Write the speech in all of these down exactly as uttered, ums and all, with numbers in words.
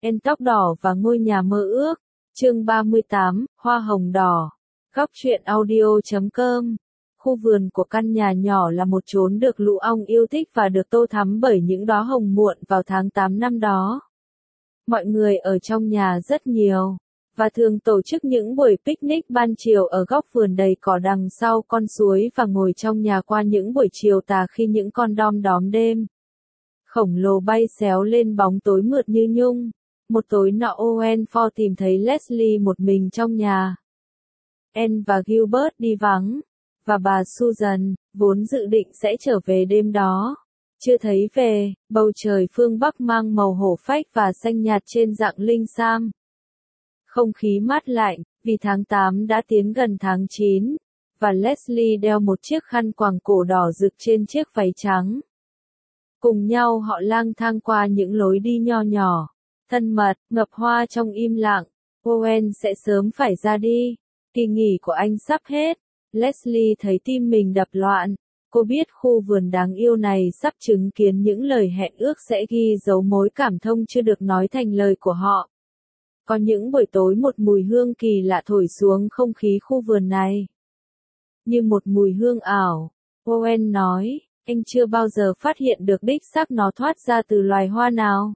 En tóc đỏ và ngôi nhà mơ ước. Chương ba mươi tám, Hoa hồng đỏ. Góc truyện audio chấm com. Khu vườn của căn nhà nhỏ là một chốn được lũ ong yêu thích và được tô thắm bởi những đóa hồng muộn vào tháng tám năm đó. Mọi người ở trong nhà rất nhiều, và thường tổ chức những buổi picnic ban chiều ở góc vườn đầy cỏ đằng sau con suối và ngồi trong nhà qua những buổi chiều tà khi những con đom đóm đêm khổng lồ bay xéo lên bóng tối mượt như nhung. Một tối nọ Owen Ford tìm thấy Leslie một mình trong nhà. Anne và Gilbert đi vắng, và bà Susan, vốn dự định sẽ trở về đêm đó, chưa thấy về. Bầu trời phương Bắc mang màu hổ phách và xanh nhạt trên dạng linh sam. Không khí mát lạnh, vì tháng tám đã tiến gần tháng chín, và Leslie đeo một chiếc khăn quàng cổ đỏ rực trên chiếc váy trắng. Cùng nhau họ lang thang qua những lối đi nho nhỏ, thân mật, ngập hoa trong im lặng. Owen sẽ sớm phải ra đi, kỳ nghỉ của anh sắp hết. Leslie thấy tim mình đập loạn. Cô biết khu vườn đáng yêu này sắp chứng kiến những lời hẹn ước sẽ ghi dấu mối cảm thông chưa được nói thành lời của họ. Có những buổi tối một mùi hương kỳ lạ thổi xuống không khí khu vườn này. Như một mùi hương ảo, Owen nói, anh chưa bao giờ phát hiện được đích xác nó thoát ra từ loài hoa nào.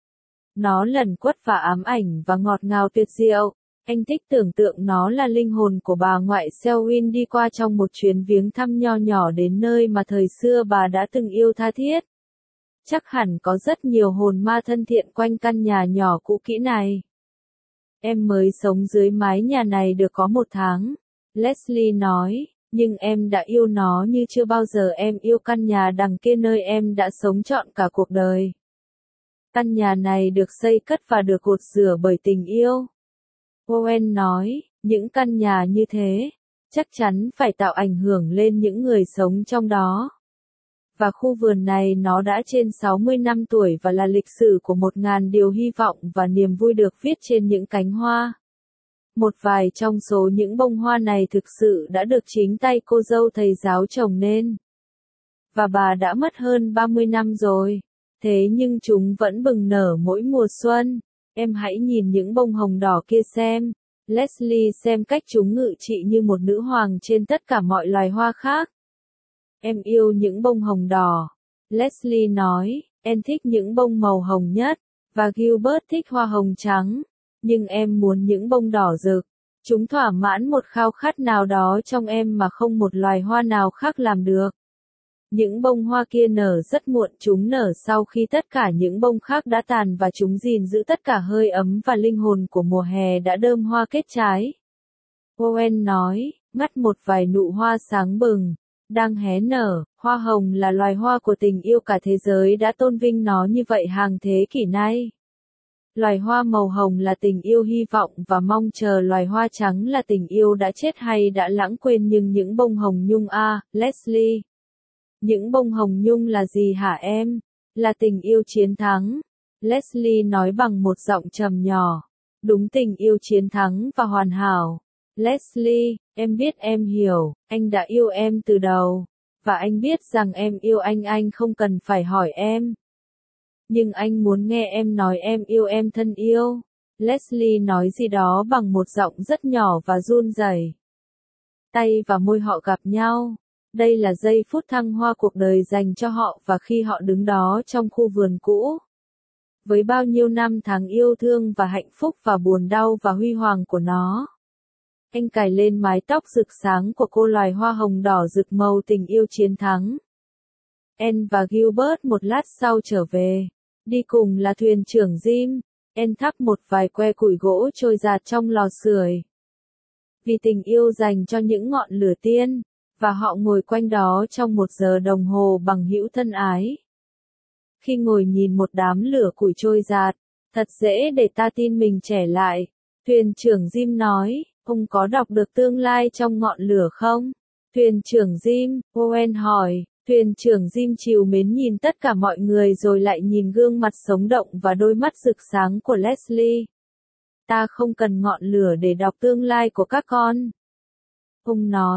Nó lẩn quất và ám ảnh và ngọt ngào tuyệt diệu. Anh thích tưởng tượng nó là linh hồn của bà ngoại Selwyn đi qua trong một chuyến viếng thăm nho nhỏ đến nơi mà thời xưa bà đã từng yêu tha thiết. Chắc hẳn có rất nhiều hồn ma thân thiện quanh căn nhà nhỏ cũ kỹ này. Em mới sống dưới mái nhà này được có một tháng, Leslie nói, nhưng em đã yêu nó như chưa bao giờ em yêu căn nhà đằng kia nơi em đã sống trọn cả cuộc đời. Căn nhà này được xây cất và được gột rửa bởi tình yêu. Owen nói, những căn nhà như thế, chắc chắn phải tạo ảnh hưởng lên những người sống trong đó. Và khu vườn này nó đã trên sáu mươi năm tuổi và là lịch sử của một ngàn điều hy vọng và niềm vui được viết trên những cánh hoa. Một vài trong số những bông hoa này thực sự đã được chính tay cô dâu thầy giáo trồng nên. Và bà đã mất hơn ba mươi năm rồi, thế nhưng chúng vẫn bừng nở mỗi mùa xuân. Em hãy nhìn những bông hồng đỏ kia xem. Leslie xem cách chúng ngự trị như một nữ hoàng trên tất cả mọi loài hoa khác. Em yêu những bông hồng đỏ, Leslie nói, em thích những bông màu hồng nhất, và Gilbert thích hoa hồng trắng, nhưng em muốn những bông đỏ rực. Chúng thỏa mãn một khao khát nào đó trong em mà không một loài hoa nào khác làm được. Những bông hoa kia nở rất muộn, chúng nở sau khi tất cả những bông khác đã tàn và chúng gìn giữ tất cả hơi ấm và linh hồn của mùa hè đã đơm hoa kết trái. Owen nói, ngắt một vài nụ hoa sáng bừng, đang hé nở. Hoa hồng là loài hoa của tình yêu, cả thế giới đã tôn vinh nó như vậy hàng thế kỷ nay. Loài hoa màu hồng là tình yêu hy vọng và mong chờ, loài hoa trắng là tình yêu đã chết hay đã lãng quên, nhưng những bông hồng nhung à, Leslie. Những bông hồng nhung là gì hả em? Là tình yêu chiến thắng. Leslie nói bằng một giọng trầm nhỏ. Đúng, tình yêu chiến thắng và hoàn hảo. Leslie, em biết em hiểu, anh đã yêu em từ đầu. Và anh biết rằng em yêu anh, anh không cần phải hỏi em. Nhưng anh muốn nghe em nói em yêu em thân yêu. Leslie nói gì đó bằng một giọng rất nhỏ và run rẩy. Tay và môi họ gặp nhau. Đây là giây phút thăng hoa cuộc đời dành cho họ, và khi họ đứng đó trong khu vườn cũ, với bao nhiêu năm tháng yêu thương và hạnh phúc và buồn đau và huy hoàng của nó. Anh cài lên mái tóc rực sáng của cô loài hoa hồng đỏ rực màu tình yêu chiến thắng. Anne và Gilbert một lát sau trở về. Đi cùng là thuyền trưởng Jim. Anne thắp một vài que củi gỗ trôi giạt trong lò sưởi. Vì tình yêu dành cho những ngọn lửa tiên. Và họ ngồi quanh đó trong một giờ đồng hồ bằng hữu thân ái. Khi ngồi nhìn một đám lửa củi trôi giạt, thật dễ để ta tin mình trẻ lại. Thuyền trưởng Jim nói, ông có đọc được tương lai trong ngọn lửa không? Thuyền trưởng Jim, Owen hỏi. Thuyền trưởng Jim trìu mến nhìn tất cả mọi người rồi lại nhìn gương mặt sống động và đôi mắt rực sáng của Leslie. Ta không cần ngọn lửa để đọc tương lai của các con. Ông nói.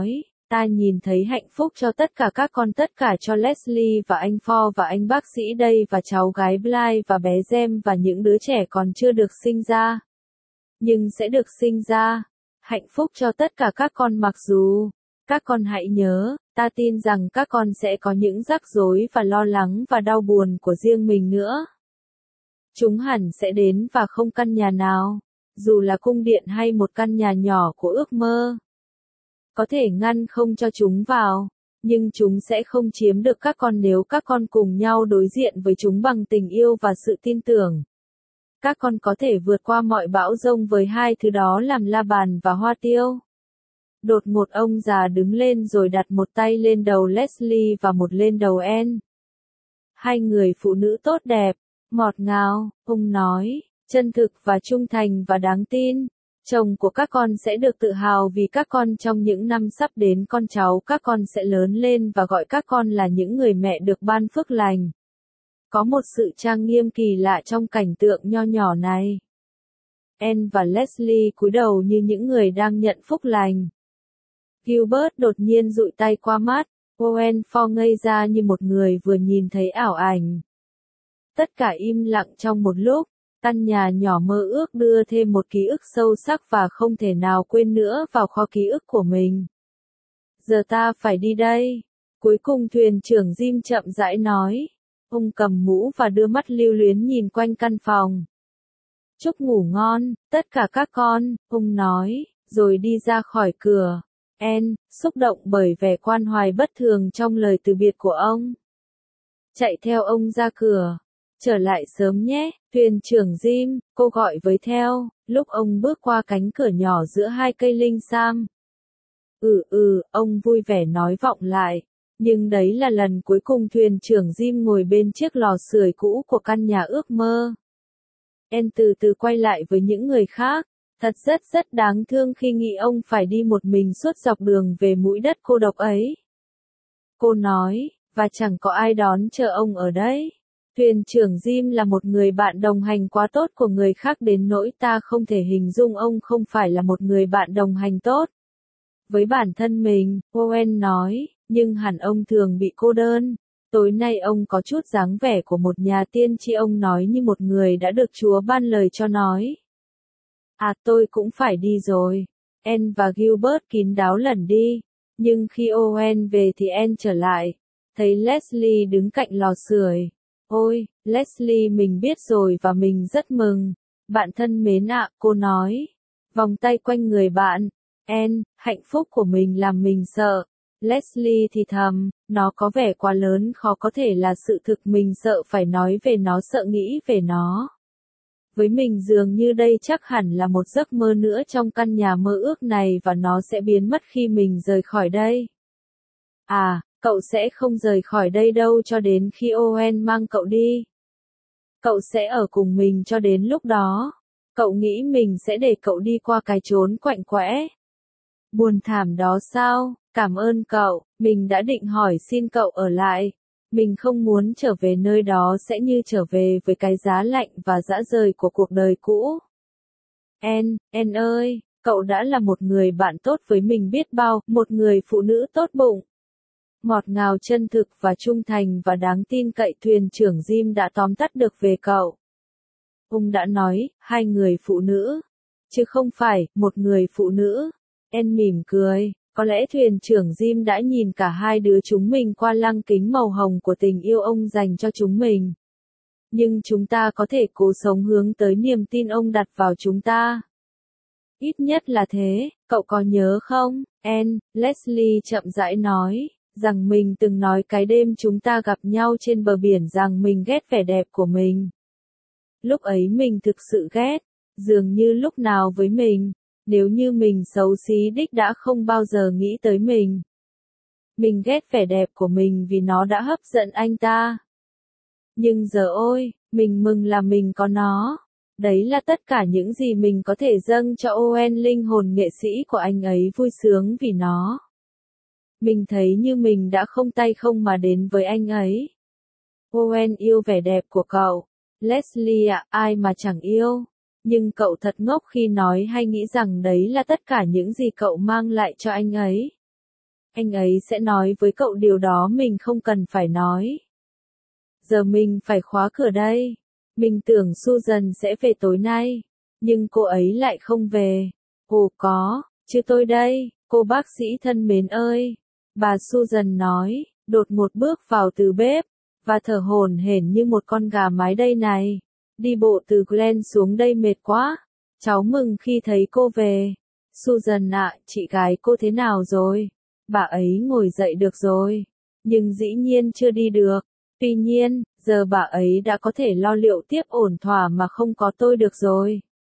Ta nhìn thấy hạnh phúc cho tất cả các con, tất cả cho Leslie và anh Ford và anh bác sĩ đây và cháu gái Bly và bé Jem và những đứa trẻ còn chưa được sinh ra. Nhưng sẽ được sinh ra. Hạnh phúc cho tất cả các con mặc dù, các con hãy nhớ, ta tin rằng các con sẽ có những rắc rối và lo lắng và đau buồn của riêng mình nữa. Chúng hẳn sẽ đến và không căn nhà nào, dù là cung điện hay một căn nhà nhỏ của ước mơ, có thể ngăn không cho chúng vào, nhưng chúng sẽ không chiếm được các con nếu các con cùng nhau đối diện với chúng bằng tình yêu và sự tin tưởng. Các con có thể vượt qua mọi bão giông với hai thứ đó làm la bàn và hoa tiêu. Đột ngột ông già đứng lên rồi đặt một tay lên đầu Leslie và một lên đầu Anne. Hai người phụ nữ tốt đẹp, ngọt ngào, ông nói, chân thực và trung thành và đáng tin. Chồng của các con sẽ được tự hào vì các con trong những năm sắp đến, con cháu các con sẽ lớn lên và gọi các con là những người mẹ được ban phước lành. Có một sự trang nghiêm kỳ lạ trong cảnh tượng nho nhỏ này. Anne và Leslie cúi đầu như những người đang nhận phúc lành. Gilbert đột nhiên dụi tay qua mắt, Owen Ford ngây ra như một người vừa nhìn thấy ảo ảnh. Tất cả im lặng trong một lúc, căn nhà nhỏ mơ ước đưa thêm một ký ức sâu sắc và không thể nào quên nữa vào kho ký ức của mình. Giờ ta phải đi đây. Cuối cùng thuyền trưởng Jim chậm rãi nói. Ông cầm mũ và đưa mắt lưu luyến nhìn quanh căn phòng. Chúc ngủ ngon, tất cả các con, ông nói, rồi đi ra khỏi cửa. Anne, xúc động bởi vẻ quan hoài bất thường trong lời từ biệt của ông, chạy theo ông ra cửa. Trở lại sớm nhé, thuyền trưởng Jim, cô gọi với theo, lúc ông bước qua cánh cửa nhỏ giữa hai cây linh sam. Ừ ừ, ông vui vẻ nói vọng lại. Nhưng đấy là lần cuối cùng thuyền trưởng Jim ngồi bên chiếc lò sưởi cũ của căn nhà ước mơ. Anne từ từ quay lại với những người khác. Thật rất rất đáng thương khi nghĩ ông phải đi một mình suốt dọc đường về mũi đất cô độc ấy. Cô nói, và chẳng có ai đón chờ ông ở đấy. Thuyền trưởng Jim là một người bạn đồng hành quá tốt của người khác đến nỗi ta không thể hình dung ông không phải là một người bạn đồng hành tốt. Với bản thân mình, Owen nói, nhưng hẳn ông thường bị cô đơn. Tối nay ông có chút dáng vẻ của một nhà tiên tri, ông nói như một người đã được Chúa ban lời cho nói. À, tôi cũng phải đi rồi. Anne và Gilbert kín đáo lẩn đi. Nhưng khi Owen về thì Anne trở lại. Thấy Leslie đứng cạnh lò sưởi. Ôi, Leslie, mình biết rồi và mình rất mừng. Bạn thân mến ạ, cô nói. Vòng tay quanh người bạn. Anne, hạnh phúc của mình làm mình sợ. Leslie thì thầm, nó có vẻ quá lớn, khó có thể là sự thực, mình sợ phải nói về nó, sợ nghĩ về nó. Với mình dường như đây chắc hẳn là một giấc mơ nữa trong căn nhà mơ ước này và nó sẽ biến mất khi mình rời khỏi đây. À, cậu sẽ không rời khỏi đây đâu cho đến khi Owen mang cậu đi. Cậu sẽ ở cùng mình cho đến lúc đó. Cậu nghĩ mình sẽ để cậu đi qua cái chốn quạnh quẽ, buồn thảm đó sao? Cảm ơn cậu, mình đã định hỏi xin cậu ở lại. Mình không muốn trở về nơi đó, sẽ như trở về với cái giá lạnh và dã rời của cuộc đời cũ. Anne, Anne ơi, cậu đã là một người bạn tốt với mình biết bao, một người phụ nữ tốt bụng, ngọt ngào, chân thực và trung thành và đáng tin cậy. Thuyền trưởng Jim đã tóm tắt được về cậu. Ông đã nói, hai người phụ nữ, chứ không phải một người phụ nữ. Anne mỉm cười. Có lẽ thuyền trưởng Jim đã nhìn cả hai đứa chúng mình qua lăng kính màu hồng của tình yêu ông dành cho chúng mình. Nhưng chúng ta có thể cố sống hướng tới niềm tin ông đặt vào chúng ta. Ít nhất là thế, cậu có nhớ không, Anne, Leslie chậm rãi nói, rằng mình từng nói cái đêm chúng ta gặp nhau trên bờ biển rằng mình ghét vẻ đẹp của mình. Lúc ấy mình thực sự ghét, dường như lúc nào với mình. Nếu như mình xấu xí đích đã không bao giờ nghĩ tới mình. Mình ghét vẻ đẹp của mình vì nó đã hấp dẫn anh ta. Nhưng giờ ôi, mình mừng là mình có nó. Đấy là tất cả những gì mình có thể dâng cho Owen, linh hồn nghệ sĩ của anh ấy, vui sướng vì nó. Mình thấy như mình đã không tay không mà đến với anh ấy. Owen yêu vẻ đẹp của cậu. Leslie ạ, ai mà chẳng yêu. Nhưng cậu thật ngốc khi nói hay nghĩ rằng đấy là tất cả những gì cậu mang lại cho anh ấy. Anh ấy sẽ nói với cậu điều đó mình không cần phải nói. Giờ mình phải khóa cửa đây. Mình tưởng Susan sẽ về tối nay, nhưng cô ấy lại không về. Ồ có, chứ tôi đây, cô bác sĩ thân mến ơi. Bà Susan nói, đột ngột bước vào từ bếp, và thở hổn hển như một con gà mái đây này. Đi bộ từ Glen xuống đây mệt quá. Cháu mừng khi thấy cô về. Susan ạ, chị gái cô thế nào rồi? Bà ấy ngồi dậy được rồi, nhưng dĩ nhiên chưa đi được. Tuy nhiên, giờ bà ấy đã có thể lo liệu tiếp ổn thỏa mà không có tôi được rồi.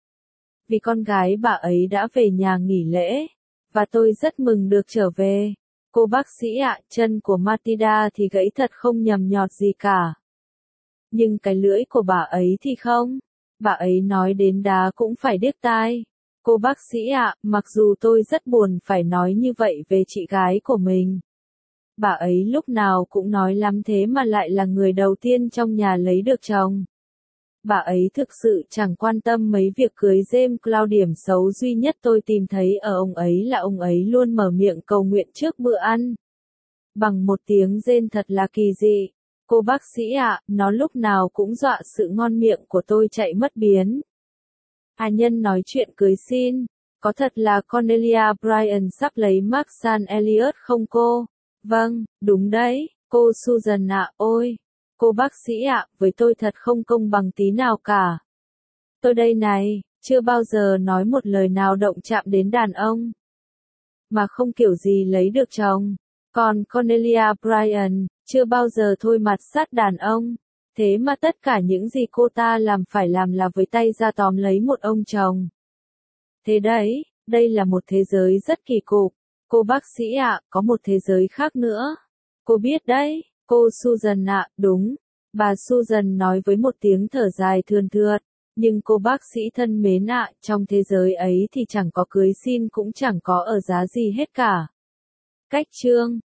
Vì con gái bà ấy đã về nhà nghỉ lễ, và tôi rất mừng được trở về. Cô bác sĩ ạ, chân của Matilda thì gãy thật không nhầm nhọt gì cả. Nhưng cái lưỡi của bà ấy thì không. Bà ấy nói đến đá cũng phải điếc tai. Cô bác sĩ ạ, mặc dù tôi rất buồn phải nói như vậy về chị gái của mình. Bà ấy lúc nào cũng nói lắm thế mà lại là người đầu tiên trong nhà lấy được chồng. Bà ấy thực sự chẳng quan tâm mấy việc cưới James Cloud. Điểm xấu duy nhất tôi tìm thấy ở ông ấy là ông ấy luôn mở miệng cầu nguyện trước bữa ăn. Bằng một tiếng rên thật là kỳ dị. Cô bác sĩ ạ, nó lúc nào cũng dọa sự ngon miệng của tôi chạy mất biến. Hà nhân nói chuyện cưới xin. Có thật là Cornelia Bryant sắp lấy Mark San Elliot không cô? Vâng, đúng đấy, cô Susan ạ, ôi. Cô bác sĩ ạ, với tôi thật không công bằng tí nào cả. Tôi đây này, chưa bao giờ nói một lời nào động chạm đến đàn ông. Mà không kiểu gì lấy được chồng. Còn Cornelia Bryant, chưa bao giờ thôi mặt sát đàn ông. Thế mà tất cả những gì cô ta làm phải làm là với tay ra tóm lấy một ông chồng. Thế đấy, đây là một thế giới rất kỳ cục. Cô bác sĩ ạ, có một thế giới khác nữa. Cô biết đấy, cô Susan ạ, đúng. Bà Susan nói với một tiếng thở dài thườn thượt. Nhưng cô bác sĩ thân mến ạ, trong thế giới ấy thì chẳng có cưới xin cũng chẳng có ở giá gì hết cả. Cách chương